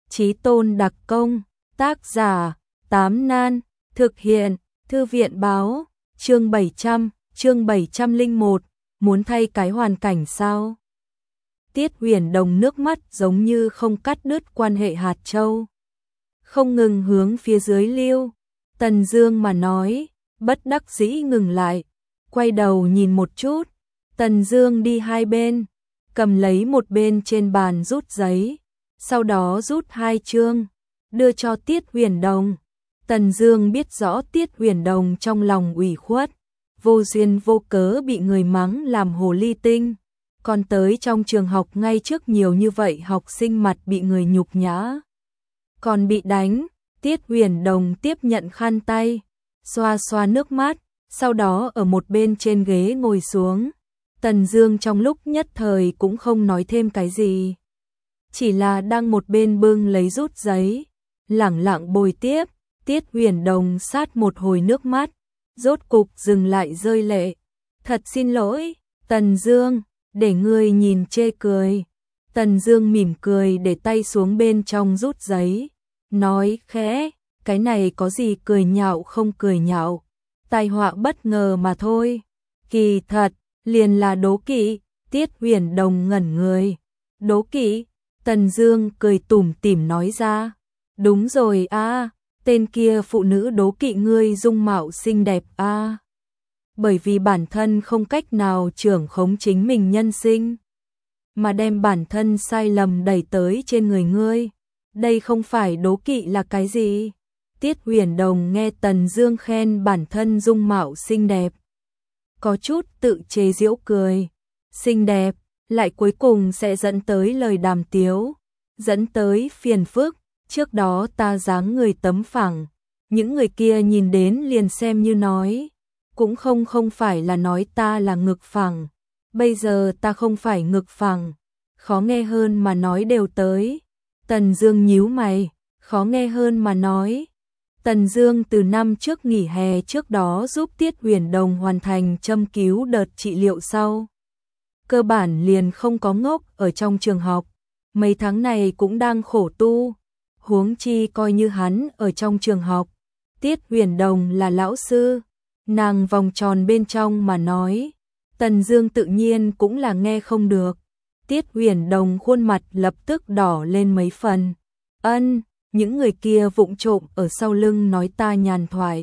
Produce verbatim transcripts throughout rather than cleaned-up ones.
Chí tôn đặc công, tác giả, Tám Nan, thực hiện, Thư viện báo, chương bảy trăm, chương bảy trăm lẻ một, muốn thay cái hoàn cảnh sao? Tiết Huyền Đồng nước mắt giống như không cắt đứt quan hệ hạt châu. Không ngừng hướng phía dưới lưu, Tần Dương mà nói, bất đắc dĩ ngừng lại, quay đầu nhìn một chút, Tần Dương đi hai bên, cầm lấy một bên trên bàn rút giấy, sau đó rút hai chương, đưa cho Tiết Huyền Đồng. Tần Dương biết rõ Tiết Huyền Đồng trong lòng ủy khuất, vô duyên vô cớ bị người mắng làm hồ ly tinh, còn tới trong trường học ngay trước nhiều như vậy học sinh mặt bị người nhục nhã, còn bị đánh. Tiết Huyền Đồng tiếp nhận khăn tay, xoa xoa nước mắt, sau đó ở một bên trên ghế ngồi xuống. Tần Dương trong lúc nhất thời cũng không nói thêm cái gì, chỉ là đang một bên bưng lấy rút giấy, lẳng lặng bồi tiếp. Tiết Huyền Đồng sát một hồi nước mắt, rốt cục dừng lại rơi lệ. Thật xin lỗi, Tần Dương, để ngươi nhìn chê cười. Tần Dương mỉm cười để tay xuống bên trong rút giấy, nói khẽ, cái này có gì cười nhạo không cười nhạo, tai họa bất ngờ mà thôi. Kỳ thật, liền là đố kỵ. Tiết Huyền Đồng ngẩn người. Đố kỵ? Tần Dương cười tủm tỉm nói ra. Đúng rồi a, tên kia phụ nữ đố kỵ ngươi dung mạo xinh đẹp a. Bởi vì bản thân không cách nào trưởng khống chính mình nhân sinh, mà đem bản thân sai lầm đẩy tới trên người ngươi. Đây không phải đố kỵ là cái gì? Tiết Huyền Đồng nghe Tần Dương khen bản thân dung mạo xinh đẹp, có chút tự chế giễu cười. Xinh đẹp, lại cuối cùng sẽ dẫn tới lời đàm tiếu, dẫn tới phiền phức. Trước đó ta dáng người tấm phẳng, những người kia nhìn đến liền xem như nói, cũng không không phải là nói ta là ngực phẳng. Bây giờ ta không phải ngực phẳng, khó nghe hơn mà nói đều tới. Tần Dương nhíu mày, khó nghe hơn mà nói. Tần Dương từ năm trước nghỉ hè trước đó giúp Tiết Huyền Đồng hoàn thành châm cứu đợt trị liệu sau, cơ bản liền không có ngốc ở trong trường học, mấy tháng này cũng đang khổ tu, huống chi coi như hắn ở trong trường học, Tiết Huyền Đồng là lão sư, nàng vòng tròn bên trong mà nói, Tần Dương tự nhiên cũng là nghe không được. Tiết Huyền Đồng khuôn mặt lập tức đỏ lên mấy phần. Ân, những người kia vụng trộm ở sau lưng nói ta nhàn thoại,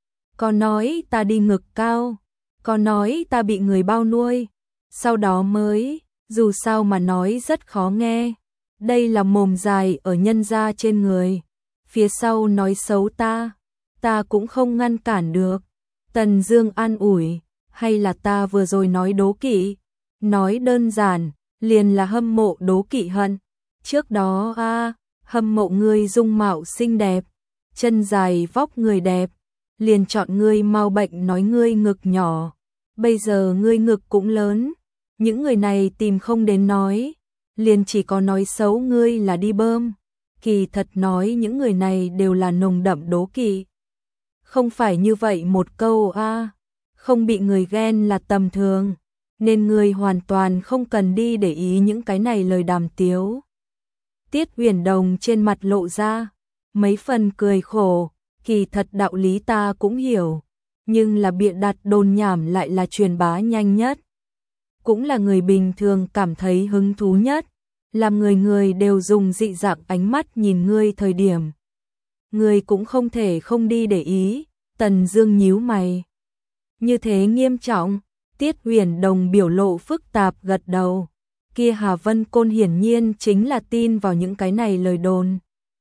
có nói ta đi ngực cao, có nói ta bị người bao nuôi, sau đó mới, dù sao mà nói rất khó nghe. Đây là mồm dài ở nhân gia trên người, phía sau nói xấu ta, ta cũng không ngăn cản được. Tần Dương an ủi, hay là ta vừa rồi nói đố kỵ, nói đơn giản, liền là hâm mộ đố kỵ hận. Trước đó a, à, hâm mộ ngươi dung mạo xinh đẹp, chân dài vóc người đẹp, liền chọn ngươi mau bệnh nói ngươi ngực nhỏ. Bây giờ ngươi ngực cũng lớn, những người này tìm không đến nói, liền chỉ có nói xấu ngươi là đi bơm. Kỳ thật nói những người này đều là nồng đậm đố kỵ. Không phải như vậy một câu a, à, không bị người ghen là tầm thường, nên ngươi hoàn toàn không cần đi để ý những cái này lời đàm tiếu. Tiết Huyền Đồng trên mặt lộ ra mấy phần cười khổ, kỳ thật đạo lý ta cũng hiểu, nhưng là bịa đặt đồn nhảm lại là truyền bá nhanh nhất, cũng là người bình thường cảm thấy hứng thú nhất, làm người người đều dùng dị dạng ánh mắt nhìn ngươi thời điểm, ngươi cũng không thể không đi để ý. Tần Dương nhíu mày, như thế nghiêm trọng? Tiết Huyền Đồng biểu lộ phức tạp gật đầu. Kia Hà Vân Côn hiển nhiên chính là tin vào những cái này lời đồn,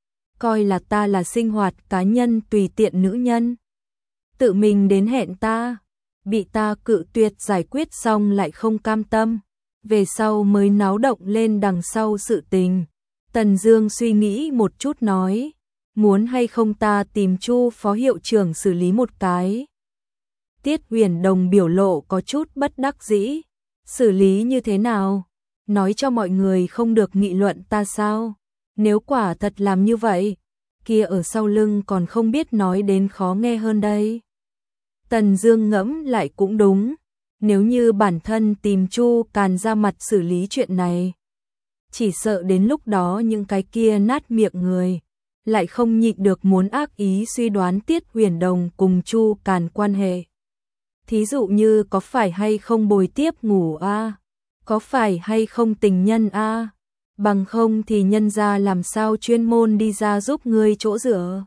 coi là ta là sinh hoạt cá nhân tùy tiện nữ nhân, tự mình đến hẹn ta, bị ta cự tuyệt giải quyết xong lại không cam tâm, về sau mới náo động lên đằng sau sự tình. Tần Dương suy nghĩ một chút nói, muốn hay không ta tìm Chu phó hiệu trưởng xử lý một cái. Tiết Huyền Đồng biểu lộ có chút bất đắc dĩ, xử lý như thế nào? Nói cho mọi người không được nghị luận ta sao? Nếu quả thật làm như vậy, kia ở sau lưng còn không biết nói đến khó nghe hơn đây. Tần Dương ngẫm lại cũng đúng, nếu như bản thân tìm Chu Càn ra mặt xử lý chuyện này, chỉ sợ đến lúc đó những cái kia nát miệng người lại không nhịn được muốn ác ý suy đoán Tiết Huyền Đồng cùng Chu Càn quan hệ. Thí dụ như có phải hay không bồi tiếp ngủ a, có phải hay không tình nhân a, bằng không thì nhân gia làm sao chuyên môn đi ra giúp ngươi chỗ dựa.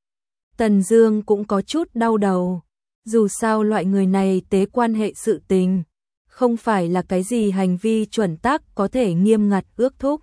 Tần Dương cũng có chút đau đầu, dù sao loại người này tế quan hệ sự tình, không phải là cái gì hành vi chuẩn tắc có thể nghiêm ngặt ước thúc.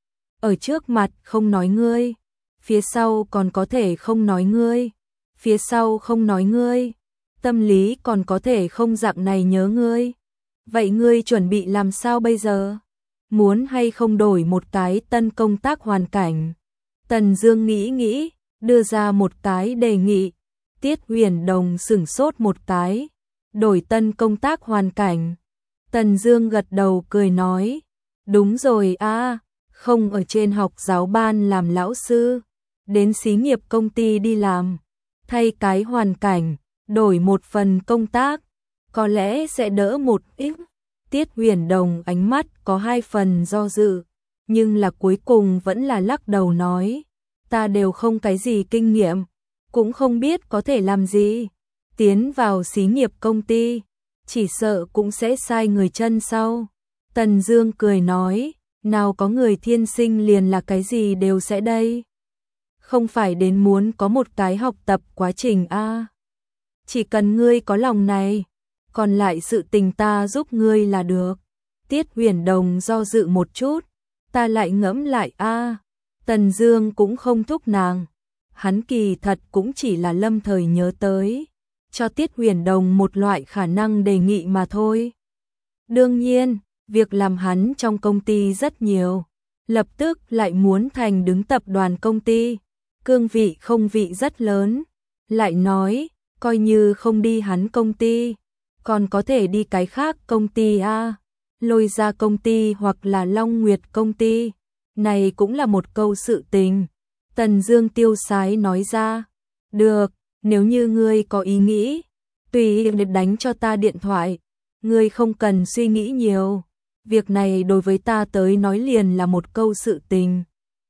Ở trước mặt không nói ngươi, phía sau còn có thể không nói ngươi, phía sau không nói ngươi, tâm lý còn có thể không dạng này nhớ ngươi. Vậy ngươi chuẩn bị làm sao bây giờ? Muốn hay không đổi một cái tân công tác hoàn cảnh? Tần Dương nghĩ nghĩ, đưa ra một cái đề nghị. Tiết Huyền Đồng sửng sốt một cái, đổi tân công tác hoàn cảnh. Tần Dương gật đầu cười nói, đúng rồi a, không ở trên học giáo ban làm lão sư, đến xí nghiệp công ty đi làm, thay cái hoàn cảnh, đổi một phần công tác, có lẽ sẽ đỡ một ít. Tiết Huyền Đồng ánh mắt có hai phần do dự, nhưng là cuối cùng vẫn là lắc đầu nói, ta đều không cái gì kinh nghiệm, cũng không biết có thể làm gì, tiến vào xí nghiệp công ty, chỉ sợ cũng sẽ sai người chân sau. Tần Dương cười nói, nào có người thiên sinh liền là cái gì đều sẽ đây. Không phải đến muốn có một cái học tập quá trình a. Chỉ cần ngươi có lòng này, còn lại sự tình ta giúp ngươi là được. Tiết Huyền Đồng do dự một chút, ta lại ngẫm lại a. Tần Dương cũng không thúc nàng, hắn kỳ thật cũng chỉ là lâm thời nhớ tới, cho Tiết Huyền Đồng một loại khả năng đề nghị mà thôi. Đương nhiên, việc làm hắn trong công ty rất nhiều, lập tức lại muốn thành đứng tập đoàn công ty, cương vị không vị rất lớn, lại nói, coi như không đi hắn công ty, còn có thể đi cái khác công ty a, Lôi Ra công ty hoặc là Long Nguyệt công ty, này cũng là một câu sự tình. Tần Dương tiêu sái nói ra, được, nếu như ngươi có ý nghĩ, tùy ý đánh cho ta điện thoại, ngươi không cần suy nghĩ nhiều, việc này đối với ta tới nói liền là một câu sự tình,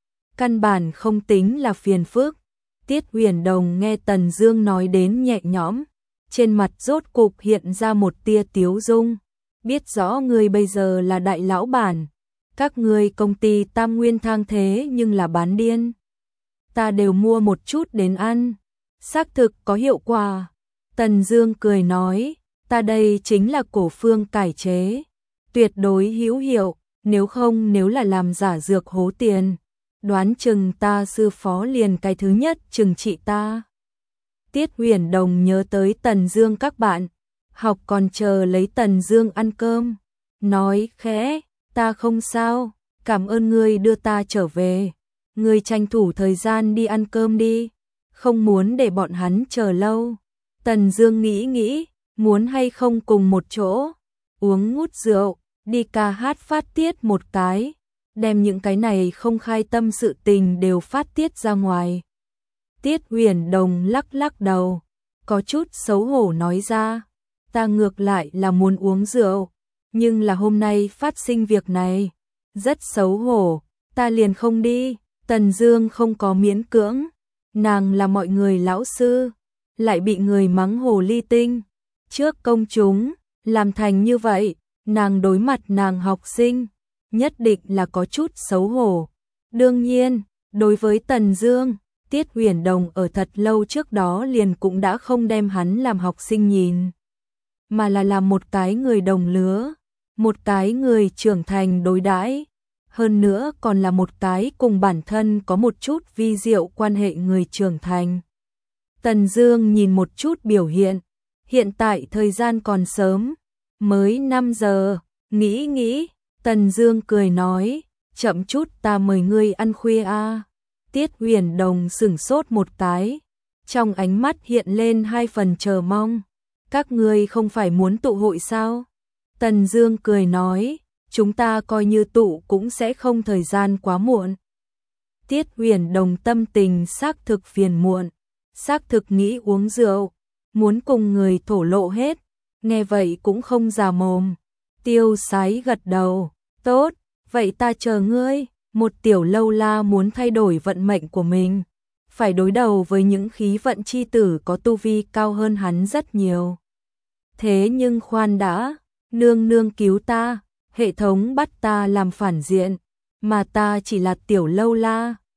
căn bản không tính là phiền phức. Tiết Huyền Đồng nghe Tần Dương nói đến nhẹ nhõm, trên mặt rốt cục hiện ra một tia tiếu dung, biết rõ ngươi bây giờ là đại lão bản, các ngươi công ty Tam Nguyên Thang thế nhưng là bán điên, ta đều mua một chút đến ăn, xác thực có hiệu quả. Tần Dương cười nói, ta đây chính là cổ phương cải chế, tuyệt đối hữu hiệu, nếu không nếu là làm giả dược hố tiền, đoán chừng ta sư phó liền cái thứ nhất trừng trị ta. Tiết Huyền Đồng nhớ tới Tần Dương các bạn, học còn chờ lấy Tần Dương ăn cơm, nói khẽ, ta không sao, cảm ơn ngươi đưa ta trở về, ngươi tranh thủ thời gian đi ăn cơm đi, không muốn để bọn hắn chờ lâu. Tần Dương nghĩ nghĩ, muốn hay không cùng một chỗ, uống ngút rượu, đi ca hát phát tiết một cái, đem những cái này không khai tâm sự tình đều phát tiết ra ngoài. Tiết Huyền Đồng lắc lắc đầu, có chút xấu hổ nói ra, ta ngược lại là muốn uống rượu, nhưng là hôm nay phát sinh việc này, rất xấu hổ, ta liền không đi. Tần Dương không có miễn cưỡng, nàng là mọi người lão sư, lại bị người mắng hồ ly tinh, trước công chúng, làm thành như vậy, nàng đối mặt nàng học sinh, nhất định là có chút xấu hổ. Đương nhiên, đối với Tần Dương, Tiết Huyền Đồng ở thật lâu trước đó liền cũng đã không đem hắn làm học sinh nhìn, mà là làm một cái người đồng lứa, một cái người trưởng thành đối đãi, hơn nữa còn là một cái cùng bản thân có một chút vi diệu quan hệ người trưởng thành. Tần Dương nhìn một chút biểu hiện, hiện tại thời gian còn sớm, mới năm giờ, nghĩ nghĩ, Tần Dương cười nói, chậm chút ta mời ngươi ăn khuya a. Tiết Huyền Đồng sững sốt một cái, trong ánh mắt hiện lên hai phần chờ mong, các ngươi không phải muốn tụ hội sao? Tần Dương cười nói, chúng ta coi như tụ cũng sẽ không thời gian quá muộn. Tiết Huyền Đồng tâm tình xác thực phiền muộn, xác thực nghĩ uống rượu, muốn cùng người thổ lộ hết, nghe vậy cũng không già mồm, tiêu sái gật đầu, tốt, Vậy ta chờ ngươi, một tiểu lâu la muốn thay đổi vận mệnh của mình, phải đối đầu với những khí vận chi tử có tu vi cao hơn hắn rất nhiều. Thế nhưng khoan đã, nương nương cứu ta, hệ thống bắt ta làm phản diện, mà ta chỉ là tiểu lâu la,